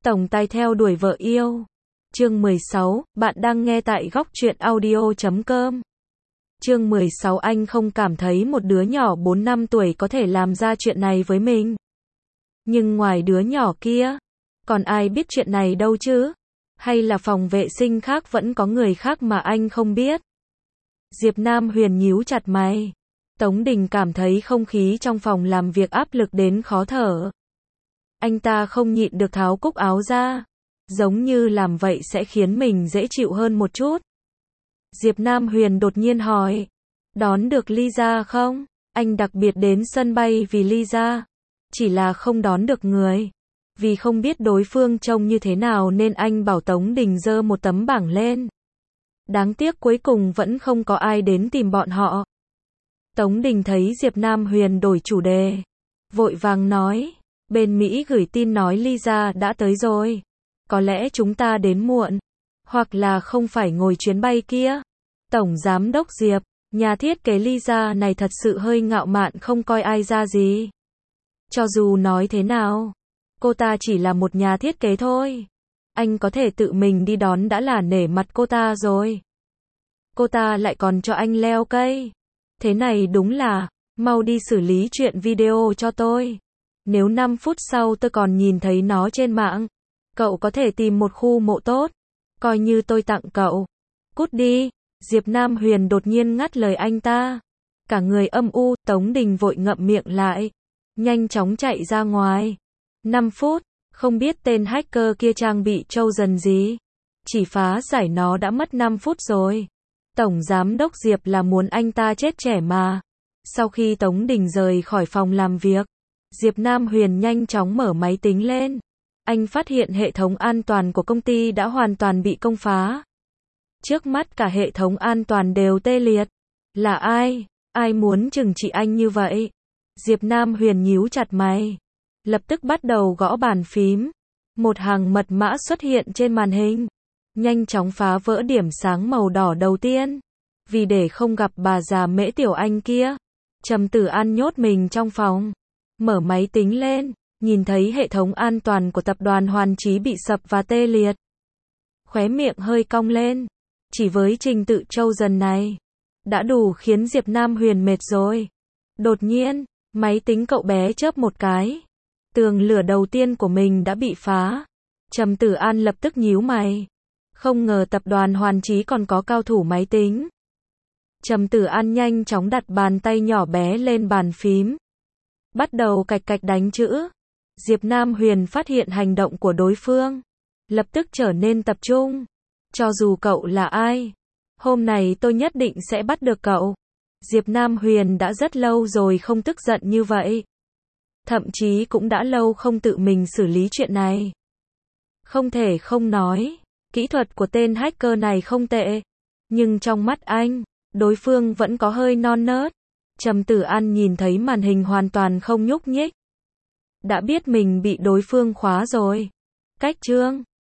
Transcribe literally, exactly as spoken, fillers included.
Tổng tài theo đuổi vợ yêu. Chương mười sáu, bạn đang nghe tại góc truyện audio chấm com. Chương mười sáu, anh không cảm thấy một đứa nhỏ bốn năm tuổi có thể làm ra chuyện này với mình. Nhưng ngoài đứa nhỏ kia, còn ai biết chuyện này đâu chứ? Hay là phòng vệ sinh khác vẫn có người khác mà anh không biết? Diệp Nam Huyền nhíu chặt mày. Tống Đình cảm thấy không khí trong phòng làm việc áp lực đến khó thở. Anh ta không nhịn được tháo cúc áo ra. Giống như làm vậy sẽ khiến mình dễ chịu hơn một chút. Diệp Nam Huyền đột nhiên hỏi. Đón được Lisa không? Anh đặc biệt đến sân bay vì Lisa. Chỉ là không đón được người. Vì không biết đối phương trông như thế nào nên anh bảo Tống Đình giơ một tấm bảng lên. Đáng tiếc cuối cùng vẫn không có ai đến tìm bọn họ. Tống Đình thấy Diệp Nam Huyền đổi chủ đề. Vội vàng nói. Bên Mỹ gửi tin nói Lisa đã tới rồi. Có lẽ chúng ta đến muộn. Hoặc là không phải ngồi chuyến bay kia. Tổng Giám đốc Diệp, nhà thiết kế Lisa này thật sự hơi ngạo mạn không coi ai ra gì. Cho dù nói thế nào, cô ta chỉ là một nhà thiết kế thôi. Anh có thể tự mình đi đón đã là nể mặt cô ta rồi. Cô ta lại còn cho anh leo cây. Thế này đúng là, mau đi xử lý chuyện video cho tôi. Nếu năm phút sau tôi còn nhìn thấy nó trên mạng, cậu có thể tìm một khu mộ tốt. Coi như tôi tặng cậu. Cút đi. Diệp Nam Huyền đột nhiên ngắt lời anh ta. Cả người âm u, Tống Đình vội ngậm miệng lại. Nhanh chóng chạy ra ngoài. năm phút, không biết tên hacker kia trang bị trâu dần gì. Chỉ phá giải nó đã mất năm phút rồi. Tổng Giám đốc Diệp là muốn anh ta chết trẻ mà. Sau khi Tống Đình rời khỏi phòng làm việc, Diệp Nam Huyền nhanh chóng mở máy tính lên. Anh phát hiện hệ thống an toàn của công ty đã hoàn toàn bị công phá. Trước mắt cả hệ thống an toàn đều tê liệt. Là ai? Ai muốn trừng trị anh như vậy? Diệp Nam Huyền nhíu chặt mày. Lập tức bắt đầu gõ bàn phím. Một hàng mật mã xuất hiện trên màn hình. Nhanh chóng phá vỡ điểm sáng màu đỏ đầu tiên. Vì để không gặp bà già Mễ Tiểu Anh kia, Trầm Tử An nhốt mình trong phòng. Mở máy tính lên, nhìn thấy hệ thống an toàn của tập đoàn Hoàn Chí bị sập và tê liệt. Khóe miệng hơi cong lên. Chỉ với trình tự trâu dần này, đã đủ khiến Diệp Nam Huyền mệt rồi. Đột nhiên, máy tính cậu bé chớp một cái. Tường lửa đầu tiên của mình đã bị phá. Trầm Tử An lập tức nhíu mày. Không ngờ tập đoàn Hoàn Chí còn có cao thủ máy tính. Trầm Tử An nhanh chóng đặt bàn tay nhỏ bé lên bàn phím. Bắt đầu cạch cạch đánh chữ. Diệp Nam Huyền phát hiện hành động của đối phương. Lập tức trở nên tập trung. Cho dù cậu là ai, hôm nay tôi nhất định sẽ bắt được cậu. Diệp Nam Huyền đã rất lâu rồi không tức giận như vậy. Thậm chí cũng đã lâu không tự mình xử lý chuyện này. Không thể không nói, kỹ thuật của tên hacker này không tệ. Nhưng trong mắt anh, đối phương vẫn có hơi non nớt. Trầm Tử An nhìn thấy màn hình hoàn toàn không nhúc nhích. Đã biết mình bị đối phương khóa rồi. Cách chương